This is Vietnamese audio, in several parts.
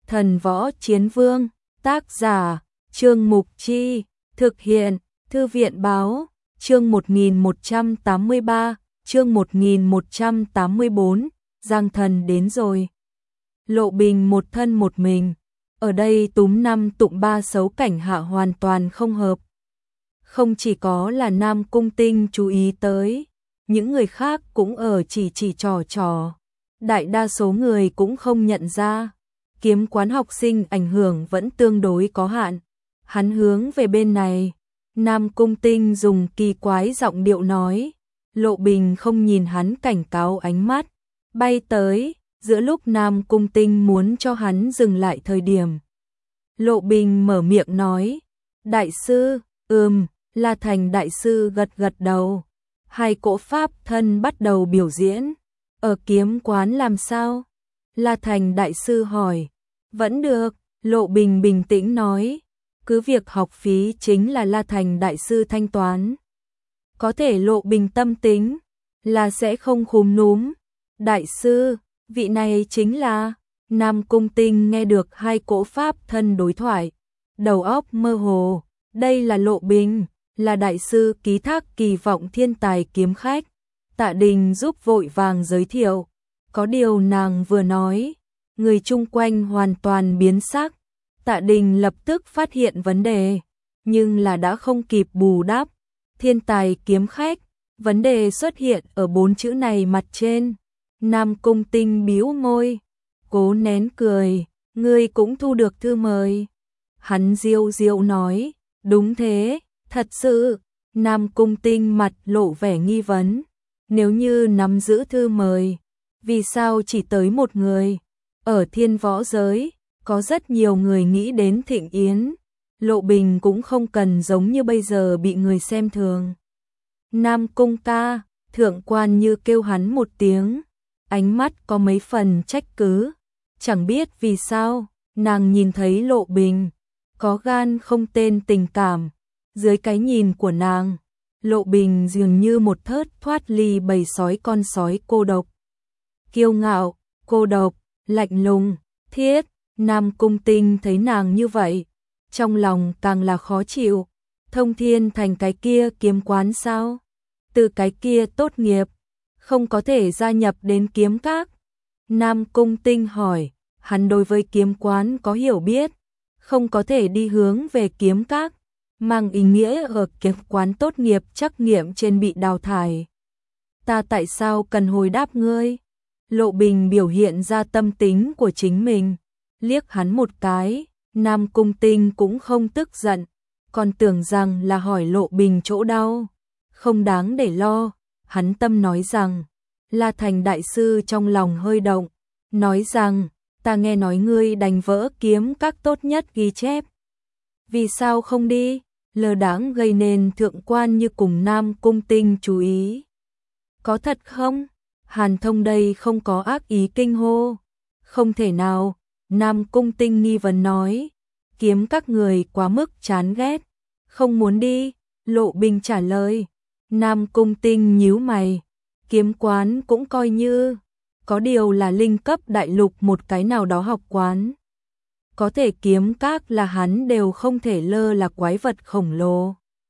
Thần Võ Chiến Vương, tác giả, Trương Mục Chi, thực hiện, Thư viện Báo, chương 1183, chương 1184, Giang Thần đến rồi. Lộ Bình một thân một mình, ở đây túm năm tụng ba xấu cảnh hạ hoàn toàn không hợp. Không chỉ có là Nam Cung Tinh chú ý tới, những người khác cũng ở chỉ trò. Đại đa số người cũng không nhận ra, kiếm quán học sinh ảnh hưởng vẫn tương đối có hạn. Hắn hướng về bên này, Nam Cung Tinh dùng kỳ quái giọng điệu nói, Lộ Bình không nhìn hắn cảnh cáo ánh mắt, bay tới, giữa lúc Nam Cung Tinh muốn cho hắn dừng lại thời điểm. Lộ Bình mở miệng nói, đại sư, La Thành đại sư gật đầu. Hai cỗ pháp thân bắt đầu biểu diễn. Ở kiếm quán làm sao? La Thành đại sư hỏi. Vẫn được, Lộ Bình bình tĩnh nói. Cứ việc học phí chính là La Thành đại sư thanh toán. Có thể Lộ Bình tâm tính là sẽ không khúm núm. Đại sư, vị này chính là... Nam Cung Tinh nghe được hai cỗ pháp thân đối thoại. Đầu óc mơ hồ. Đây là Lộ Bình, là đại sư ký thác kỳ vọng thiên tài kiếm khách. Tạ Đình giúp vội vàng giới thiệu. Có điều nàng vừa nói, người chung quanh hoàn toàn biến sắc. Tạ Đình lập tức phát hiện vấn đề, nhưng là đã không kịp bù đắp. Thiên tài kiếm khách, vấn đề xuất hiện ở 4 chữ này mặt trên. Nam Cung Tinh bĩu môi, cố nén cười, ngươi cũng thu được thư mời. Hắn diêu nói, đúng thế, thật sự. Nam Cung Tinh mặt lộ vẻ nghi vấn. Nếu như nắm giữ thư mời, vì sao chỉ tới một người? Ở thiên võ giới, có rất nhiều người nghĩ đến thịnh yến. Lộ Bình cũng không cần giống như bây giờ bị người xem thường. Nam Cung ca, thượng quan như kêu hắn một tiếng. Ánh mắt có mấy phần trách cứ. Chẳng biết vì sao, nàng nhìn thấy Lộ Bình. Có gan không tên tình cảm. Dưới cái nhìn của nàng, Lộ Bình dường như một thớt thoát ly bầy sói con sói cô độc. Kiêu ngạo, cô độc, lạnh lùng, thiết. Nam Cung Tinh thấy nàng như vậy, trong lòng càng là khó chịu. Thông Thiên Thành cái kia kiếm quán sao? Từ cái kia tốt nghiệp, không có thể gia nhập đến kiếm các. Nam Cung Tinh hỏi, hắn đối với kiếm quán có hiểu biết, không có thể đi hướng về kiếm các, mang ý nghĩa ở kiếm quán tốt nghiệp trắc nghiệm trên bị đào thải. Ta tại sao cần hồi đáp ngươi? Lộ Bình biểu hiện ra tâm tính của chính mình, liếc hắn một cái. Nam Cung Tinh cũng không tức giận, còn tưởng rằng là hỏi Lộ Bình chỗ đau. Không đáng để lo, hắn tâm nói rằng, La Thành đại sư trong lòng hơi động, nói rằng, ta nghe nói ngươi đánh vỡ kiếm các tốt nhất ghi chép. Vì sao không đi? Lơ đãng gây nên thượng quan như cùng Nam Cung Tinh chú ý. Có thật không? Hàn Thông đây không có ác ý kinh hô. Không thể nào, Nam Cung Tinh nghi vấn nói. Kiếm các người quá mức chán ghét, không muốn đi. Lộ Bình trả lời. Nam Cung Tinh nhíu mày. Kiếm quán cũng coi như, có điều là linh cấp đại lục một cái nào đó học quán. Có thể kiếm các là hắn đều không thể lơ là quái vật khổng lồ.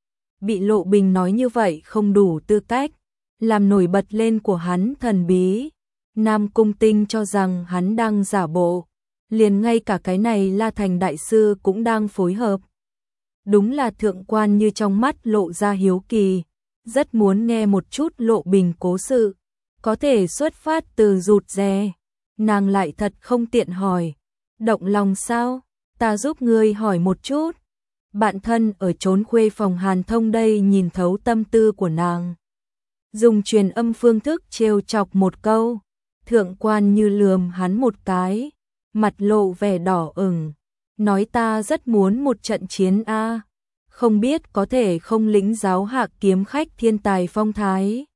Bị Lộ Bình nói như vậy không đủ tư cách, làm nổi bật lên của hắn thần bí. Nam Cung Tinh cho rằng hắn đang giả bộ, liền ngay cả cái này La Thành đại sư cũng đang phối hợp. Đúng là thượng quan như trong mắt lộ ra hiếu kỳ, rất muốn nghe một chút Lộ Bình cố sự, có thể xuất phát từ rụt rè. Nàng lại thật không tiện hỏi, động lòng sao? Ta giúp ngươi hỏi một chút. Bạn thân ở trốn khuê phòng Hàn Thông đây nhìn thấu tâm tư của nàng, dùng truyền âm phương thức trêu chọc một câu. Thượng quan như lườm hắn một cái, mặt lộ vẻ đỏ ửng, nói ta rất muốn một trận chiến a, không biết có thể không lĩnh giáo hạ kiếm khách thiên tài phong thái.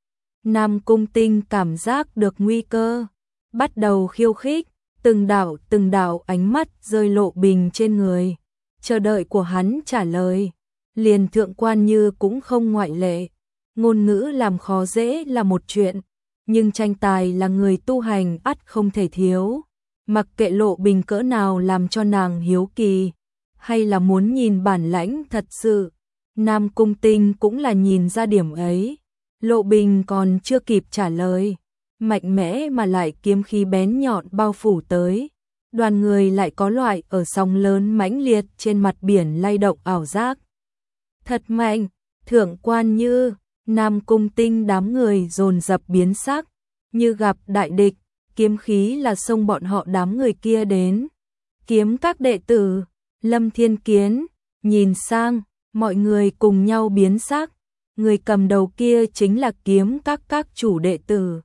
Nam Cung Tinh cảm giác được nguy cơ, bắt đầu khiêu khích, từng đạo ánh mắt rơi Lộ Bình trên người, chờ đợi của hắn trả lời. Liền thượng quan như cũng không ngoại lệ. Ngôn ngữ làm khó dễ là một chuyện, nhưng tranh tài là người tu hành ắt không thể thiếu. Mặc kệ Lộ Bình cỡ nào làm cho nàng hiếu kỳ, hay là muốn nhìn bản lãnh thật sự, Nam Cung Tinh cũng là nhìn ra điểm ấy. Lộ Bình còn chưa kịp trả lời, mạnh mẽ mà lại kiếm khí bén nhọn bao phủ tới. Đoàn người lại có loại ở sóng lớn mãnh liệt trên mặt biển lay động ảo giác. Thật mạnh, Thượng Quan Như, Nam Cung Tinh đám người dồn dập biến sắc, như gặp đại địch, kiếm khí là xông bọn họ đám người kia đến. Kiếm các đệ tử, Lâm Thiên Kiến, nhìn sang, mọi người cùng nhau biến sắc, người cầm đầu kia chính là kiếm các chủ đệ tử.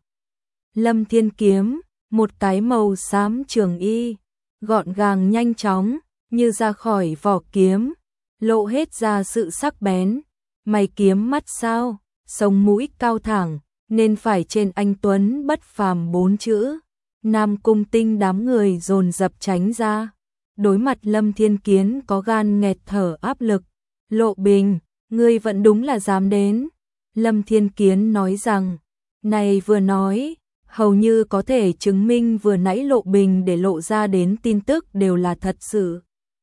Lâm Thiên Kiếm, một cái màu xám trường y, gọn gàng nhanh chóng, như ra khỏi vỏ kiếm, lộ hết ra sự sắc bén. Mày kiếm mắt sao, sống mũi cao thẳng, nên phải trên anh tuấn bất phàm 4 chữ. Nam Cung Tinh đám người dồn dập tránh ra. Đối mặt Lâm Thiên Kiến có gan nghẹt thở áp lực. Lộ Bình, ngươi vẫn đúng là dám đến. Lâm Thiên Kiến nói rằng, này vừa nói, hầu như có thể chứng minh vừa nãy Lộ Bình để lộ ra đến tin tức đều là thật sự.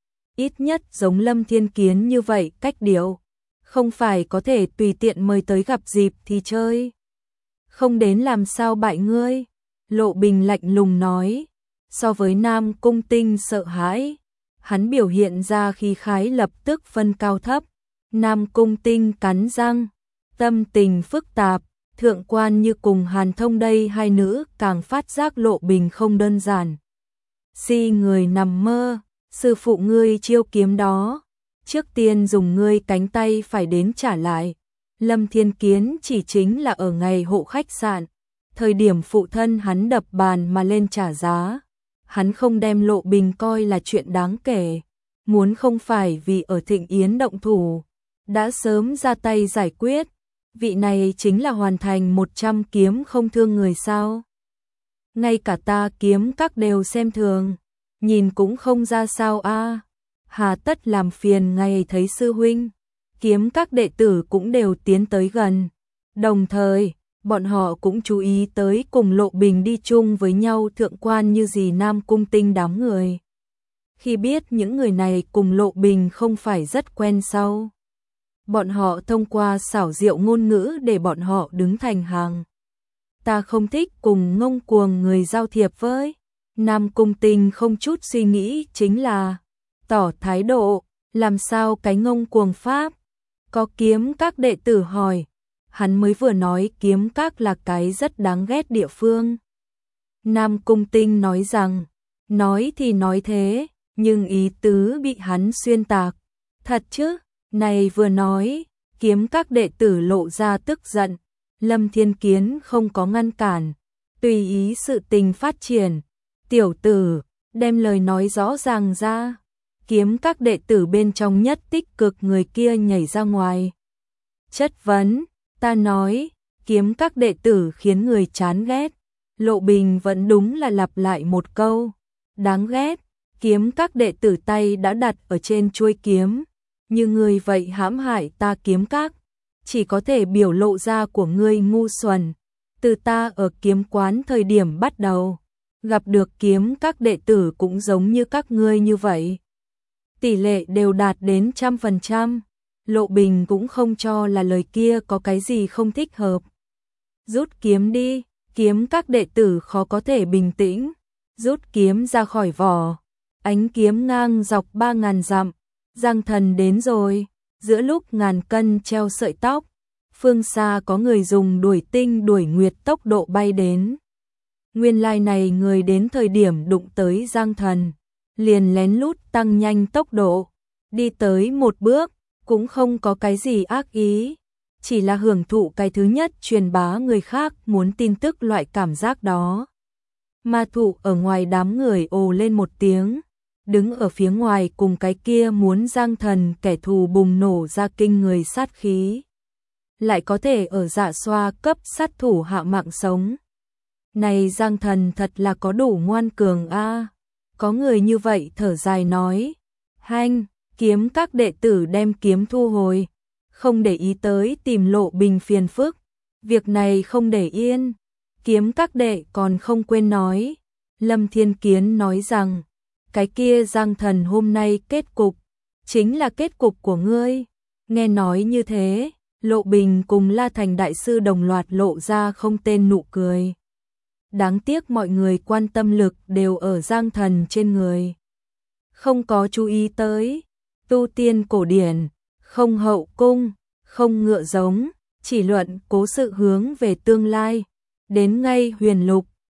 Ít nhất giống Lâm Thiên Kiến như vậy cách điệu, không phải có thể tùy tiện mời tới gặp dịp thì chơi. Không đến làm sao bại ngươi, Lộ Bình lạnh lùng nói. So với Nam Cung Tinh sợ hãi, hắn biểu hiện ra khí khái lập tức phân cao thấp. Nam Cung Tinh cắn răng, tâm tình phức tạp. Thượng Quan Như cùng Hàn Thông đây hai nữ càng phát giác Lộ Bình không đơn giản. Si người nằm mơ, sư phụ ngươi chiêu kiếm đó, trước tiên dùng ngươi cánh tay phải đến trả lại. Lâm Thiên Kiến chỉ chính là ở ngày hộ khách sạn, thời điểm phụ thân hắn đập bàn mà lên trả giá. Hắn không đem Lộ Bình coi là chuyện đáng kể, muốn không phải vì ở Thịnh Yến động thủ, đã sớm ra tay giải quyết. Vị này chính là hoàn thành 100 kiếm không thương người sao? Ngay cả ta kiếm các đều xem thường, nhìn cũng không ra sao a. Hà tất làm phiền ngày thấy sư huynh. Kiếm các đệ tử cũng đều tiến tới gần. Đồng thời, bọn họ cũng chú ý tới cùng Lộ Bình đi chung với nhau Thượng Quan Như gì Nam Cung Tinh đám người. Khi biết những người này cùng Lộ Bình không phải rất quen sau, bọn họ thông qua xảo diệu ngôn ngữ để bọn họ đứng thành hàng. Ta không thích cùng ngông cuồng người giao thiệp với. Nam Cung Tinh không chút suy nghĩ chính là tỏ thái độ, làm sao cái ngông cuồng pháp. Có kiếm các đệ tử hỏi, hắn mới vừa nói kiếm các là cái rất đáng ghét địa phương. Nam Cung Tinh nói rằng, nói thì nói thế, nhưng ý tứ bị hắn xuyên tạc. Thật chứ? Này vừa nói, kiếm các đệ tử lộ ra tức giận. Lâm Thiên Kiến không có ngăn cản, tùy ý sự tình phát triển. Tiểu tử, đem lời nói rõ ràng ra. Kiếm các đệ tử bên trong nhất tích cực người kia nhảy ra ngoài. Chất vấn, ta nói, kiếm các đệ tử khiến người chán ghét. Lộ Bình vẫn đúng là lặp lại một câu. Đáng ghét, kiếm các đệ tử tay đã đặt ở trên chuôi kiếm. Như ngươi vậy hãm hại ta kiếm các, chỉ có thể biểu lộ ra của ngươi ngu xuẩn. Từ ta ở kiếm quán thời điểm bắt đầu, gặp được kiếm các đệ tử cũng giống như các ngươi như vậy. Tỷ lệ đều đạt đến 100%. Lộ Bình cũng không cho là lời kia có cái gì không thích hợp. Rút kiếm đi, kiếm các đệ tử khó có thể bình tĩnh. Rút kiếm ra khỏi vỏ, ánh kiếm ngang dọc 3000 dặm. Giang Thần đến rồi, giữa lúc ngàn cân treo sợi tóc, phương xa có người dùng đuổi tinh đuổi nguyệt tốc độ bay đến. Nguyên lai này người đến thời điểm đụng tới Giang Thần, liền lén lút tăng nhanh tốc độ, đi tới một bước, cũng không có cái gì ác ý, chỉ là hưởng thụ cái thứ nhất truyền bá người khác muốn tin tức loại cảm giác đó. Ma Thụ ở ngoài đám người ồ lên một tiếng, đứng ở phía ngoài cùng cái kia muốn Giang Thần kẻ thù bùng nổ ra kinh người sát khí. Lại có thể ở Dạ Xoa cấp sát thủ hạ mạng sống. Này Giang Thần thật là có đủ ngoan cường a. Có người như vậy thở dài nói, hanh, kiếm các đệ tử đem kiếm thu hồi, không để ý tới tìm Lộ Bình phiền phức. Việc này không để yên, kiếm các đệ còn không quên nói, Lâm Thiên Kiến nói rằng, cái kia Giang Thần hôm nay kết cục, chính là kết cục của ngươi. Nghe nói như thế, Lộ Bình cùng La Thành Đại Sư đồng loạt lộ ra không tên nụ cười. Đáng tiếc mọi người quan tâm lực đều ở Giang Thần trên người. Không có chú ý tới, tu tiên cổ điển, không hậu cung, không ngựa giống, chỉ luận cố sự hướng về tương lai. Đến ngay huyền lục,